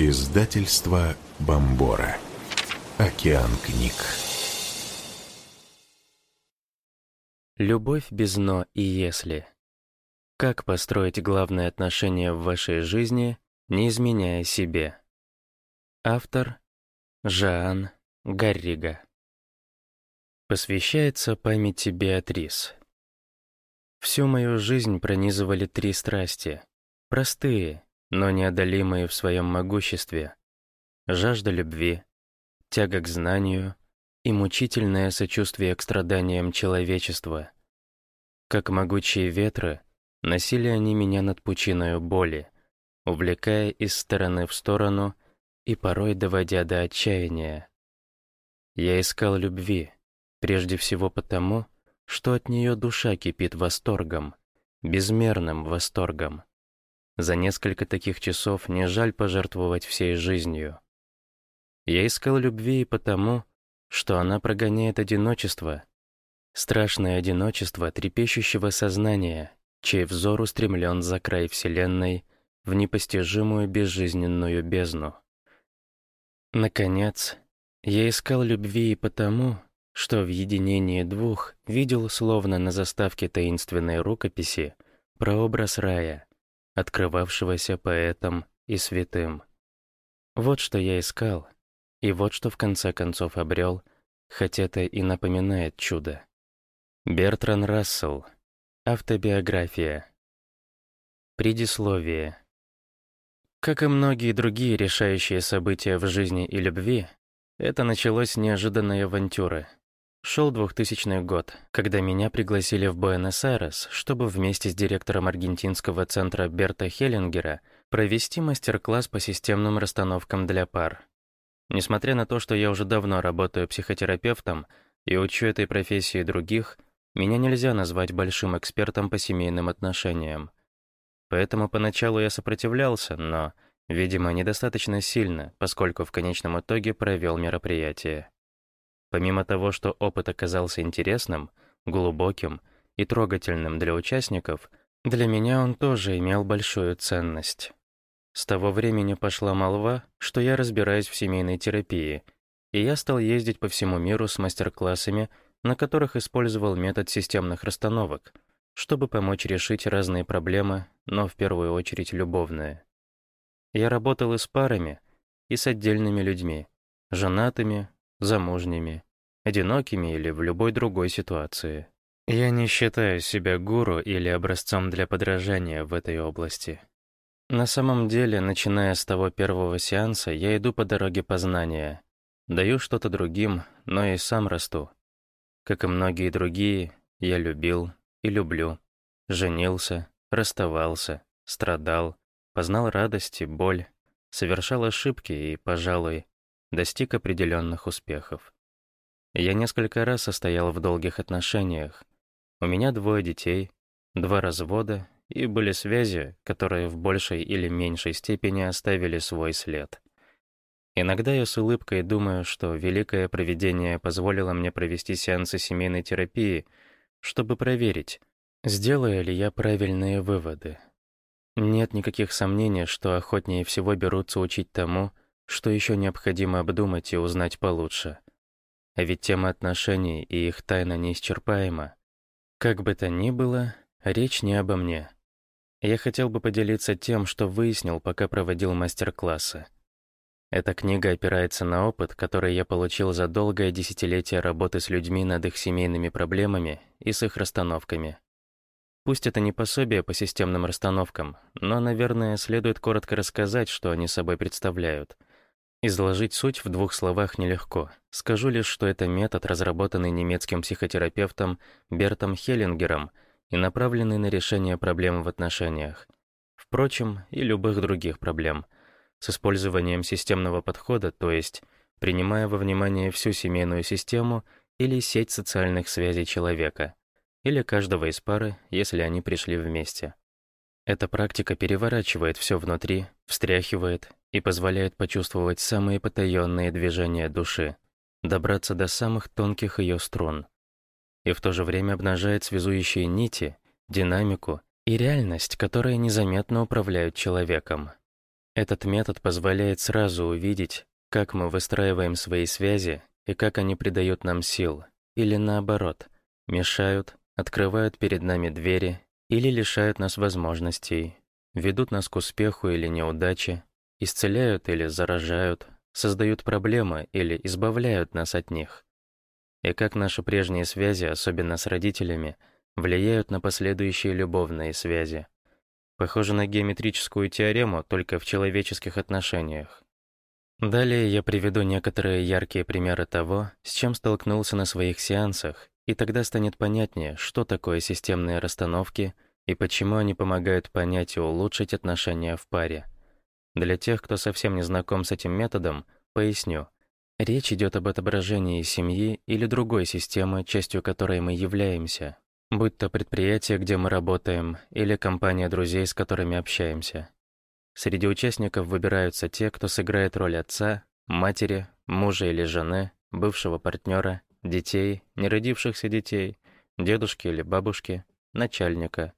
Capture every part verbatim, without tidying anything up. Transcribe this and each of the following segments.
Издательство Бомбора. Океан книг. Любовь без «но» и «если». Как построить главные отношения в вашей жизни, не изменяя себе? Автор Жоан Гаррига. Посвящается памяти Беатрис. Всю мою жизнь пронизывали три страсти. Простые, но неодолимые в своем могуществе. Жажда любви, тяга к знанию и мучительное сочувствие к страданиям человечества. Как могучие ветры, носили они меня над пучиною боли, увлекая из стороны в сторону и порой доводя до отчаяния. Я искал любви, прежде всего потому, что от нее душа кипит восторгом, безмерным восторгом. За несколько таких часов не жаль пожертвовать всей жизнью. Я искал любви и потому, что она прогоняет одиночество, страшное одиночество трепещущего сознания, чей взор устремлен за край Вселенной в непостижимую безжизненную бездну. Наконец, я искал любви и потому, что в единении двух видел словно на заставке таинственной рукописи прообраз рая, открывавшегося поэтом и святым. Вот что я искал, и вот что в конце концов обрел, хотя это и напоминает чудо. Бертран Рассел. Автобиография. Предисловие. Как и многие другие решающие события в жизни и любви, это началось с неожиданной авантюры. Шел двухтысячный год, когда меня пригласили в Буэнос-Айрес, чтобы вместе с директором аргентинского центра Берто Хеллингера провести мастер-класс по системным расстановкам для пар. Несмотря на то, что я уже давно работаю психотерапевтом и учу этой профессии других, меня нельзя назвать большим экспертом по семейным отношениям. Поэтому поначалу я сопротивлялся, но, видимо, недостаточно сильно, поскольку в конечном итоге провел мероприятие. Помимо того, что опыт оказался интересным, глубоким и трогательным для участников, для меня он тоже имел большую ценность. С того времени пошла молва, что я разбираюсь в семейной терапии, и я стал ездить по всему миру с мастер-классами, на которых использовал метод системных расстановок, чтобы помочь решить разные проблемы, но в первую очередь любовные. Я работал и с парами, и с отдельными людьми, женатыми, замужними, одинокими или в любой другой ситуации. Я не считаю себя гуру или образцом для подражания в этой области. На самом деле, начиная с того первого сеанса, я иду по дороге познания, даю что-то другим, но и сам расту. Как и многие другие, я любил и люблю, женился, расставался, страдал, познал радость и боль, совершал ошибки и, пожалуй, достиг определенных успехов. Я несколько раз состоял в долгих отношениях. У меня двое детей, два развода, и были связи, которые в большей или меньшей степени оставили свой след. Иногда я с улыбкой думаю, что великое провидение позволило мне провести сеансы семейной терапии, чтобы проверить, сделаю ли я правильные выводы. Нет никаких сомнений, что охотнее всего берутся учить тому, что еще необходимо обдумать и узнать получше. А ведь тема отношений и их тайна неисчерпаема. Как бы то ни было, речь не обо мне. Я хотел бы поделиться тем, что выяснил, пока проводил мастер-классы. Эта книга опирается на опыт, который я получил за долгое десятилетие работы с людьми над их семейными проблемами и с их расстановками. Пусть это не пособие по системным расстановкам, но, наверное, следует коротко рассказать, что они собой представляют. Изложить суть в двух словах нелегко. Скажу лишь, что это метод, разработанный немецким психотерапевтом Бертом Хеллингером и направленный на решение проблем в отношениях. Впрочем, и любых других проблем. С использованием системного подхода, то есть принимая во внимание всю семейную систему или сеть социальных связей человека, или каждого из пары, если они пришли вместе. Эта практика переворачивает все внутри, встряхивает и позволяет почувствовать самые потаенные движения души, добраться до самых тонких ее струн. И в то же время обнажает связующие нити, динамику и реальность, которые незаметно управляют человеком. Этот метод позволяет сразу увидеть, как мы выстраиваем свои связи и как они придают нам сил, или наоборот, мешают, открывают перед нами двери или лишают нас возможностей, ведут нас к успеху или неудаче, исцеляют или заражают, создают проблемы или избавляют нас от них. И как наши прежние связи, особенно с родителями, влияют на последующие любовные связи. Похоже на геометрическую теорему, только в человеческих отношениях. Далее я приведу некоторые яркие примеры того, с чем столкнулся на своих сеансах, и тогда станет понятнее, что такое системные расстановки и почему они помогают понять и улучшить отношения в паре. Для тех, кто совсем не знаком с этим методом, поясню. Речь идет об отображении семьи или другой системы, частью которой мы являемся, будь то предприятие, где мы работаем, или компания друзей, с которыми общаемся. Среди участников выбираются те, кто сыграет роль отца, матери, мужа или жены, бывшего партнера, детей, неродившихся детей, дедушки или бабушки, начальника.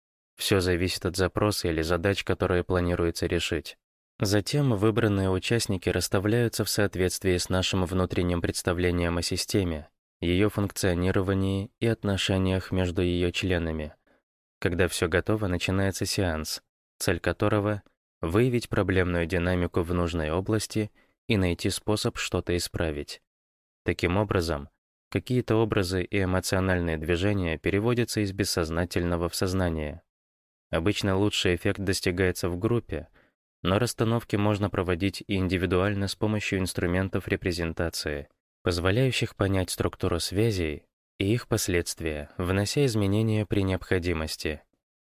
Все зависит от запроса или задач, которые планируется решить. Затем выбранные участники расставляются в соответствии с нашим внутренним представлением о системе, ее функционировании и отношениях между ее членами. Когда все готово, начинается сеанс, цель которого — выявить проблемную динамику в нужной области и найти способ что-то исправить. Таким образом, какие-то образы и эмоциональные движения переводятся из бессознательного в сознание. Обычно лучший эффект достигается в группе, но расстановки можно проводить и индивидуально с помощью инструментов репрезентации, позволяющих понять структуру связей и их последствия, внося изменения при необходимости.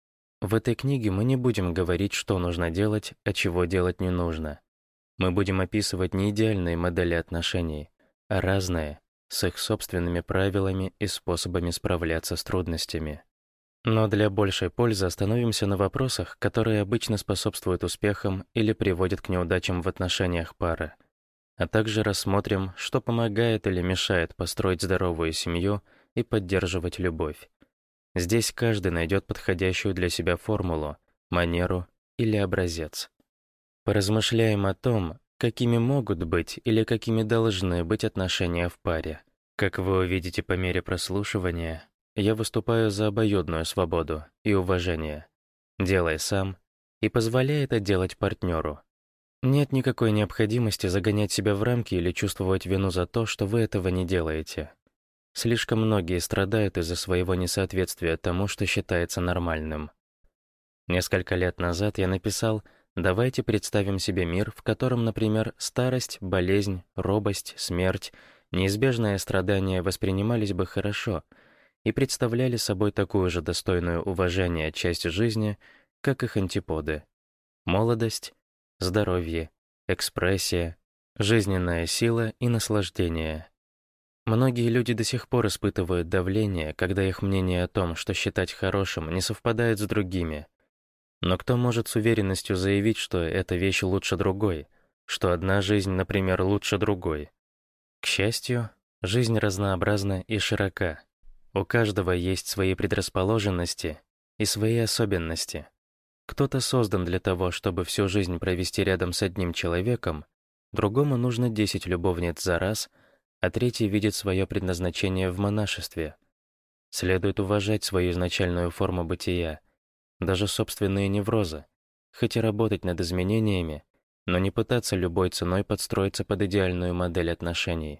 В этой книге мы не будем говорить, что нужно делать, а чего делать не нужно. Мы будем описывать не идеальные модели отношений, а разные, с их собственными правилами и способами справляться с трудностями. Но для большей пользы остановимся на вопросах, которые обычно способствуют успехам или приводят к неудачам в отношениях пары, а также рассмотрим, что помогает или мешает построить здоровую семью и поддерживать любовь. Здесь каждый найдет подходящую для себя формулу, манеру или образец. Поразмышляем о том, какими могут быть или какими должны быть отношения в паре. Как вы увидите по мере прослушивания, я выступаю за обоюдную свободу и уважение. Делай сам и позволяй это делать партнеру. Нет никакой необходимости загонять себя в рамки или чувствовать вину за то, что вы этого не делаете. Слишком многие страдают из-за своего несоответствия тому, что считается нормальным. Несколько лет назад я написал «Давайте представим себе мир, в котором, например, старость, болезнь, робость, смерть, неизбежное страдание воспринимались бы хорошо и представляли собой такую же достойную уважения часть жизни, как их антиподы. Молодость, здоровье, экспрессия, жизненная сила и наслаждение. Многие люди до сих пор испытывают давление, когда их мнение о том, что считать хорошим, не совпадает с другими. Но кто может с уверенностью заявить, что эта вещь лучше другой, что одна жизнь, например, лучше другой? К счастью, жизнь разнообразна и широка. У каждого есть свои предрасположенности и свои особенности. Кто-то создан для того, чтобы всю жизнь провести рядом с одним человеком, другому нужно десять любовниц за раз, а третий видит свое предназначение в монашестве. Следует уважать свою изначальную форму бытия, даже собственные неврозы, хоть и работать над изменениями, но не пытаться любой ценой подстроиться под идеальную модель отношений.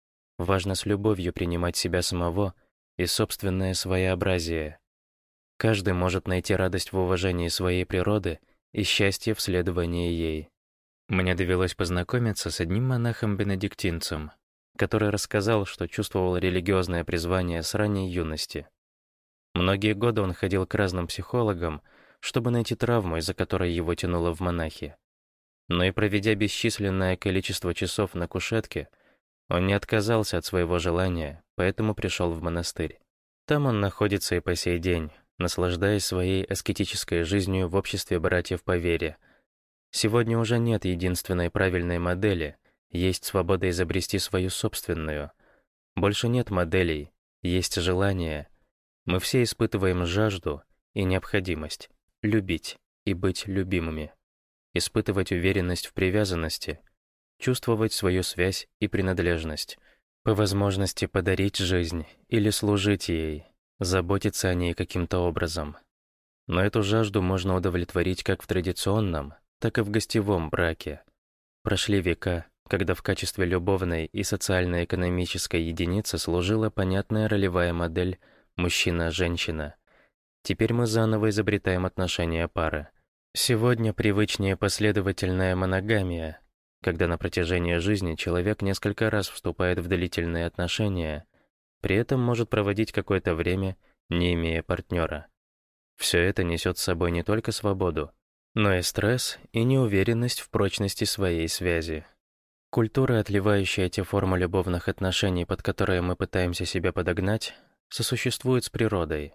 Важно с любовью принимать себя самого и собственное своеобразие. Каждый может найти радость в уважении своей природы и счастье в следовании ей. Мне довелось познакомиться с одним монахом-бенедиктинцем, который рассказал, что чувствовал религиозное призвание с ранней юности. Многие годы он ходил к разным психологам, чтобы найти травму, из-за которой его тянуло в монахи. Но и проведя бесчисленное количество часов на кушетке, он не отказался от своего желания, поэтому пришел в монастырь. Там он находится и по сей день, наслаждаясь своей аскетической жизнью в обществе братьев по вере. Сегодня уже нет единственной правильной модели, есть свобода изобрести свою собственную. Больше нет моделей, есть желание. Мы все испытываем жажду и необходимость любить и быть любимыми. испытывать уверенность в привязанности, чувствовать свою связь и принадлежность, по возможности подарить жизнь или служить ей, заботиться о ней каким-то образом. Но эту жажду можно удовлетворить как в традиционном, так и в гостевом браке. Прошли века, когда в качестве любовной и социально-экономической единицы служила понятная ролевая модель мужчина-женщина. Теперь мы заново изобретаем отношения пары. Сегодня привычнее последовательная моногамия, когда на протяжении жизни человек несколько раз вступает в длительные отношения, при этом может проводить какое-то время, не имея партнера. Все это несет с собой не только свободу, но и стресс и неуверенность в прочности своей связи. Культура, отливающая те формы любовных отношений, под которые мы пытаемся себя подогнать, сосуществует с природой.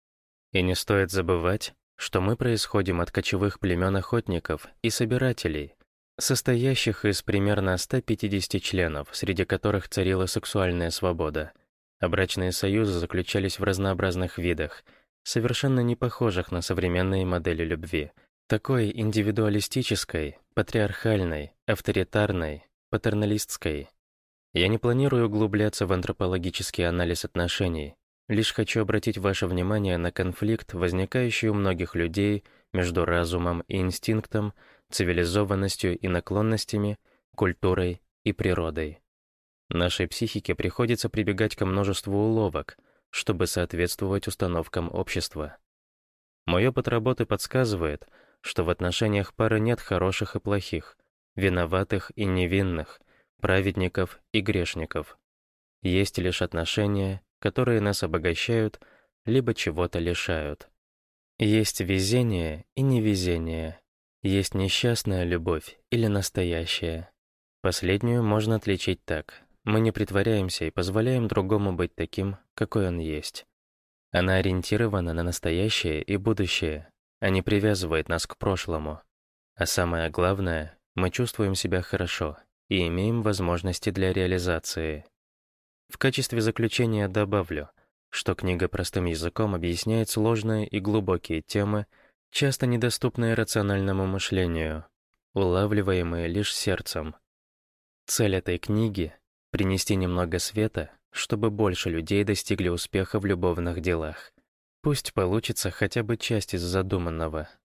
И не стоит забывать, что мы происходим от кочевых племен охотников и собирателей, состоящих из примерно ста пятидесяти членов, среди которых царила сексуальная свобода, а брачные союзы заключались в разнообразных видах, совершенно не похожих на современные модели любви, такой индивидуалистической, патриархальной, авторитарной, патерналистской. Я не планирую углубляться в антропологический анализ отношений, лишь хочу обратить ваше внимание на конфликт, возникающий у многих людей между разумом и инстинктом, цивилизованностью и наклонностями, культурой и природой. Нашей психике приходится прибегать ко множеству уловок, чтобы соответствовать установкам общества. Мой опыт работы подсказывает, что в отношениях пары нет хороших и плохих, виноватых и невинных, праведников и грешников. Есть лишь отношения, которые нас обогащают, либо чего-то лишают. Есть везение и невезение. Есть несчастная любовь или настоящая. Последнюю можно отличить так. Мы не притворяемся и позволяем другому быть таким, какой он есть. Она ориентирована на настоящее и будущее, а не привязывает нас к прошлому. А самое главное, мы чувствуем себя хорошо и имеем возможности для реализации. В качестве заключения добавлю, что книга простым языком объясняет сложные и глубокие темы, часто недоступные рациональному мышлению, улавливаемые лишь сердцем. Цель этой книги — принести немного света, чтобы больше людей достигли успеха в любовных делах. Пусть получится хотя бы часть из задуманного.